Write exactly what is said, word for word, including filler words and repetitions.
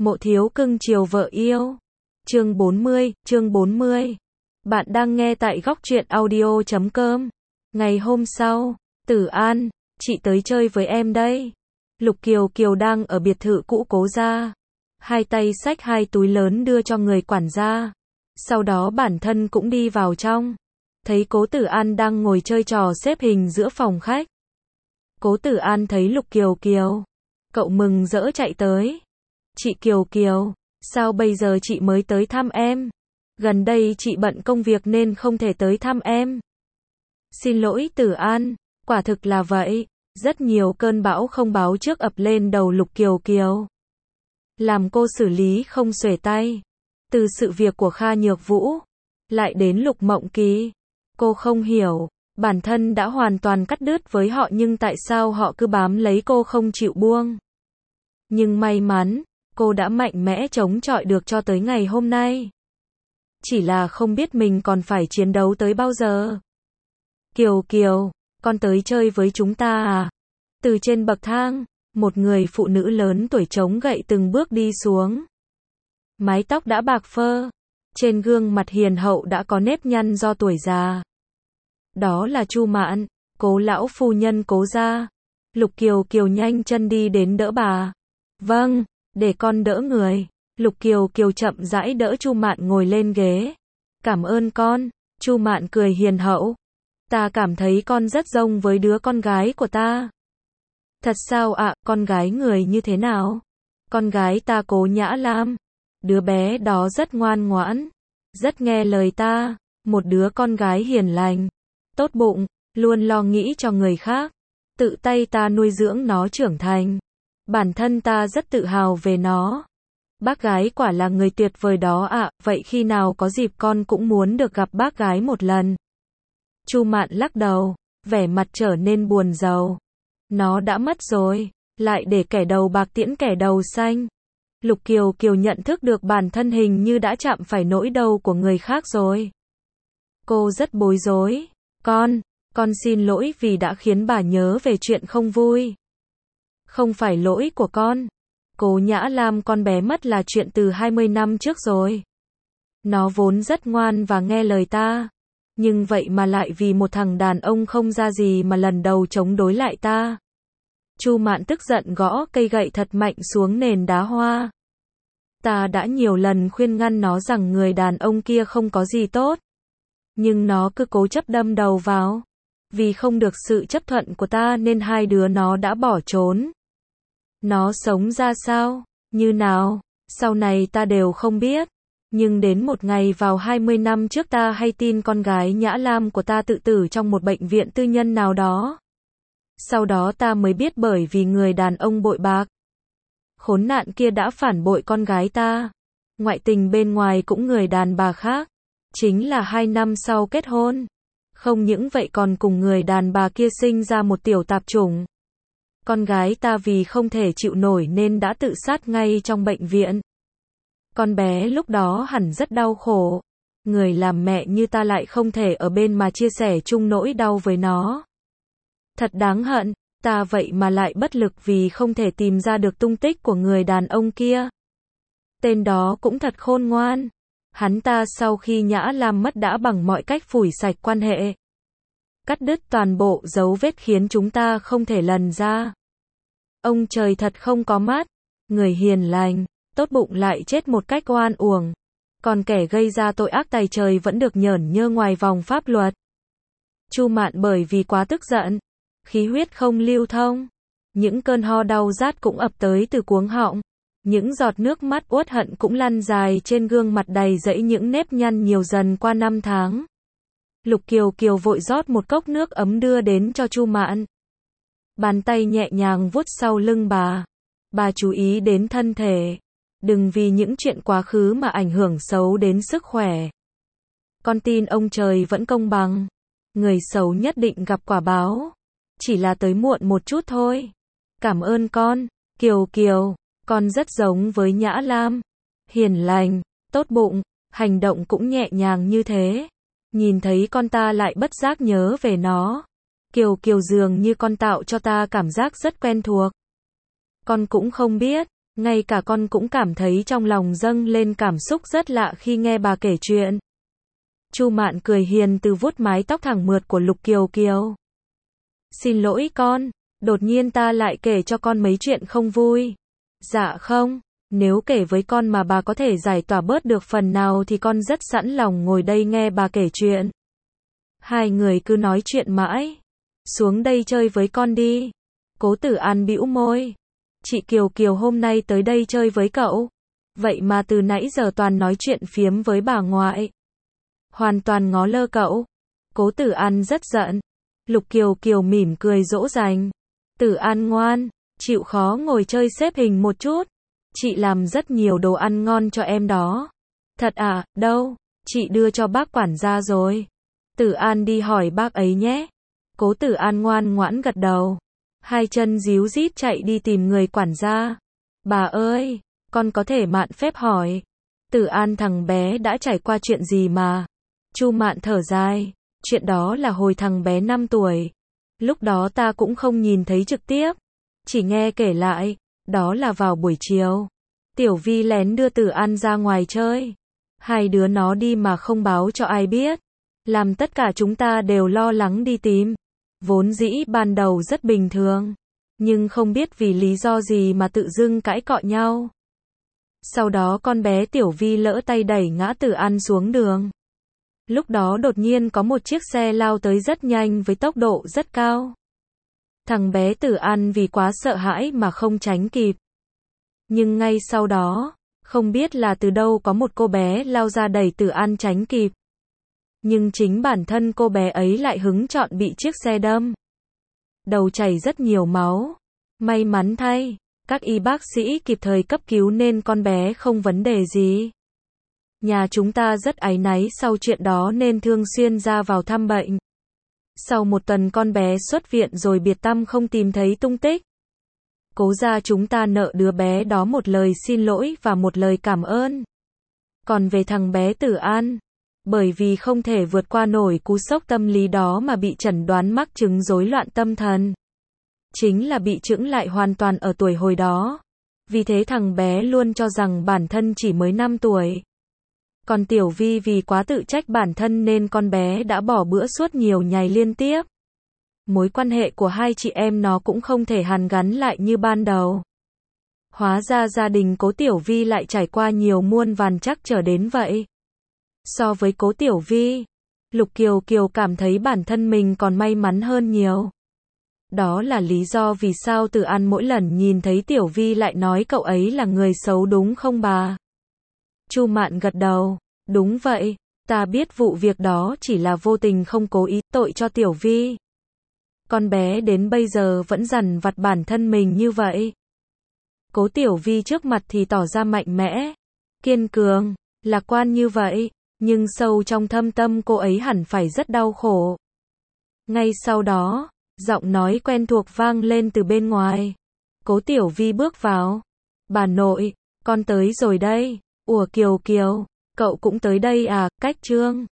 Mộ thiếu cưng chiều vợ yêu. Chương bốn mươi, chương bốn mươi. Bạn đang nghe tại góc truyện audio chấm com. Ngày hôm sau, Tử An, chị tới chơi với em đây. Lục Kiều Kiều đang ở biệt thự cũ Cố gia. Hai tay xách hai túi lớn đưa cho người quản gia. Sau đó bản thân cũng đi vào trong. Thấy Cố Tử An đang ngồi chơi trò xếp hình giữa phòng khách. Cố Tử An thấy Lục Kiều Kiều. Cậu mừng rỡ chạy tới. Chị Kiều Kiều, sao bây giờ chị mới tới thăm em? Gần đây chị bận công việc nên không thể tới thăm em. Xin lỗi Tử An, quả thực là vậy. Rất nhiều cơn bão không báo trước ập lên đầu Lục Kiều Kiều. Làm cô xử lý không xuể tay. Từ sự việc của Kha Nhược Vũ, lại đến Lục Mộng Kỳ. Cô không hiểu, bản thân đã hoàn toàn cắt đứt với họ nhưng tại sao họ cứ bám lấy cô không chịu buông. Nhưng may mắn, cô đã mạnh mẽ chống chọi được cho tới ngày hôm nay. Chỉ là không biết mình còn phải chiến đấu tới bao giờ. Kiều Kiều, con tới chơi với chúng ta à? Từ trên bậc thang, một người phụ nữ lớn tuổi chống gậy từng bước đi xuống. Mái tóc đã bạc phơ, trên gương mặt hiền hậu đã có nếp nhăn do tuổi già. Đó là Chu Mạn, Cố lão phu nhân Cố gia. Lục Kiều Kiều nhanh chân đi đến đỡ bà. Vâng, để con đỡ người. Lục Kiều Kiều chậm rãi đỡ Chu Mạn ngồi lên ghế. Cảm ơn con. Chu Mạn cười hiền hậu. Ta cảm thấy con rất giống với đứa con gái của ta. Thật sao ạ, à, con gái người như thế nào? Con gái ta Cố Nhã Lam. Đứa bé đó rất ngoan ngoãn, rất nghe lời ta, một đứa con gái hiền lành, tốt bụng, luôn lo nghĩ cho người khác. Tự tay ta nuôi dưỡng nó trưởng thành. Bản thân ta rất tự hào về nó. Bác gái quả là người tuyệt vời đó ạ, à, vậy khi nào có dịp con cũng muốn được gặp bác gái một lần. Chu Mạn lắc đầu, vẻ mặt trở nên buồn rầu. Nó đã mất rồi, lại để kẻ đầu bạc tiễn kẻ đầu xanh. Lục Kiều Kiều nhận thức được bản thân hình như đã chạm phải nỗi đau của người khác rồi. Cô rất bối rối. Con, con xin lỗi vì đã khiến bà nhớ về chuyện không vui. Không phải lỗi của con. Cố Nhã Lam con bé mất là chuyện từ hai mươi năm trước rồi. Nó vốn rất ngoan và nghe lời ta. Nhưng vậy mà lại vì một thằng đàn ông không ra gì mà lần đầu chống đối lại ta. Chu Mạn tức giận gõ cây gậy thật mạnh xuống nền đá hoa. Ta đã nhiều lần khuyên ngăn nó rằng người đàn ông kia không có gì tốt. Nhưng nó cứ cố chấp đâm đầu vào. Vì không được sự chấp thuận của ta nên hai đứa nó đã bỏ trốn. Nó sống ra sao, như nào, sau này ta đều không biết. Nhưng đến một ngày vào hai mươi năm trước ta hay tin con gái Nhã Lam của ta tự tử trong một bệnh viện tư nhân nào đó. Sau đó ta mới biết bởi vì người đàn ông bội bạc. Khốn nạn kia đã phản bội con gái ta. Ngoại tình bên ngoài cũng người đàn bà khác. Chính là hai năm sau kết hôn. Không những vậy còn cùng người đàn bà kia sinh ra một tiểu tạp chủng. Con gái ta vì không thể chịu nổi nên đã tự sát ngay trong bệnh viện. Con bé lúc đó hẳn rất đau khổ. Người làm mẹ như ta lại không thể ở bên mà chia sẻ chung nỗi đau với nó. Thật đáng hận, ta vậy mà lại bất lực vì không thể tìm ra được tung tích của người đàn ông kia. Tên đó cũng thật khôn ngoan. Hắn ta sau khi Nhã Lam mất đã bằng mọi cách phủi sạch quan hệ. Cắt đứt toàn bộ dấu vết khiến chúng ta không thể lần ra. Ông trời thật không có mắt. Người hiền lành, tốt bụng lại chết một cách oan uổng. Còn kẻ gây ra tội ác tày trời vẫn được nhởn nhơ ngoài vòng pháp luật. Chu Mạn bởi vì quá tức giận. Khí huyết không lưu thông. Những cơn ho đau rát cũng ập tới từ cuống họng. Những giọt nước mắt uất hận cũng lăn dài trên gương mặt đầy rẫy những nếp nhăn nhiều dần qua năm tháng. Lục Kiều Kiều vội rót một cốc nước ấm đưa đến cho Chu Mạn. Bàn tay nhẹ nhàng vuốt sau lưng bà. Bà chú ý đến thân thể. Đừng vì những chuyện quá khứ mà ảnh hưởng xấu đến sức khỏe. Con tin ông trời vẫn công bằng. Người xấu nhất định gặp quả báo. Chỉ là tới muộn một chút thôi. Cảm ơn con, Kiều Kiều. Con rất giống với Nhã Lam. Hiền lành, tốt bụng, hành động cũng nhẹ nhàng như thế. Nhìn thấy con ta lại bất giác nhớ về nó. Kiều Kiều dường như con tạo cho ta cảm giác rất quen thuộc. Con cũng không biết, Ngay cả con cũng cảm thấy trong lòng dâng lên cảm xúc rất lạ khi nghe bà kể chuyện. Chu Mạn cười hiền từ vuốt mái tóc thẳng mượt của Lục Kiều Kiều. Xin lỗi con, đột nhiên ta lại kể cho con mấy chuyện không vui. Dạ không, nếu kể với con mà bà có thể giải tỏa bớt được phần nào thì con rất sẵn lòng ngồi đây nghe bà kể chuyện. Hai người cứ nói chuyện mãi. Xuống đây chơi với con đi. Cố Tử An bĩu môi. Chị Kiều Kiều hôm nay tới đây chơi với cậu. Vậy mà từ nãy giờ toàn nói chuyện phiếm với bà ngoại. Hoàn toàn ngó lơ cậu. Cố Tử An rất giận. Lục Kiều Kiều mỉm cười dỗ dành. Tử An ngoan, chịu khó ngồi chơi xếp hình một chút. Chị làm rất nhiều đồ ăn ngon cho em đó. Thật à, đâu, chị đưa cho bác quản gia rồi. Tử An đi hỏi bác ấy nhé. Cố Tử An ngoan ngoãn gật đầu. Hai chân díu dít chạy đi tìm người quản gia. Bà ơi, con có thể mạn phép hỏi. Tử An thằng bé đã trải qua chuyện gì mà. Chu Mạn thở dài. Chuyện đó là hồi thằng bé năm tuổi. Lúc đó ta cũng không nhìn thấy trực tiếp. Chỉ nghe kể lại. Đó là vào buổi chiều. Tiểu Vi lén đưa Tử An ra ngoài chơi. Hai đứa nó đi mà không báo cho ai biết. Làm tất cả chúng ta đều lo lắng đi tìm. Vốn dĩ ban đầu rất bình thường. Nhưng không biết vì lý do gì mà tự dưng cãi cọ nhau. Sau đó con bé Tiểu Vi lỡ tay đẩy ngã Tử An xuống đường. Lúc đó đột nhiên có một chiếc xe lao tới rất nhanh với tốc độ rất cao. Thằng bé Tử An vì quá sợ hãi mà không tránh kịp. Nhưng ngay sau đó, không biết là từ đâu có một cô bé lao ra đẩy Tử An tránh kịp. Nhưng chính bản thân cô bé ấy lại hứng chọn bị chiếc xe đâm. Đầu chảy rất nhiều máu. May mắn thay, các y bác sĩ kịp thời cấp cứu nên con bé không vấn đề gì. Nhà chúng ta rất áy náy sau chuyện đó nên thường xuyên ra vào thăm bệnh. Sau một tuần con bé xuất viện rồi biệt tăm không tìm thấy tung tích. Cố gia chúng ta nợ đứa bé đó một lời xin lỗi và một lời cảm ơn. Còn về thằng bé Tử An, bởi vì không thể vượt qua nổi cú sốc tâm lý đó mà bị chẩn đoán mắc chứng rối loạn tâm thần. Chính là bị chững lại hoàn toàn ở tuổi hồi đó. Vì thế thằng bé luôn cho rằng bản thân chỉ mới năm tuổi. Còn Tiểu Vi vì quá tự trách bản thân nên con bé đã bỏ bữa suốt nhiều ngày liên tiếp. Mối quan hệ của hai chị em nó cũng không thể hàn gắn lại như ban đầu. Hóa ra gia đình Cố Tiểu Vi lại trải qua nhiều muôn vàn trắc trở đến vậy. So với Cố Tiểu Vi, Lục Kiều Kiều cảm thấy bản thân mình còn may mắn hơn nhiều. Đó là lý do vì sao Tử An mỗi lần nhìn thấy Tiểu Vi lại nói cậu ấy là người xấu đúng không bà? Chu Mạn gật đầu, đúng vậy, ta biết vụ việc đó chỉ là vô tình không cố ý, tội cho Tiểu Vi. Con bé đến bây giờ vẫn dằn vặt bản thân mình như vậy. Cố Tiểu Vi trước mặt thì tỏ ra mạnh mẽ, kiên cường, lạc quan như vậy, nhưng sâu trong thâm tâm cô ấy hẳn phải rất đau khổ. Ngay sau đó, giọng nói quen thuộc vang lên từ bên ngoài. Cố Tiểu Vi bước vào. Bà nội, con tới rồi đây. Ủa Kiều Kiều, cậu cũng tới đây à, Cách Trương.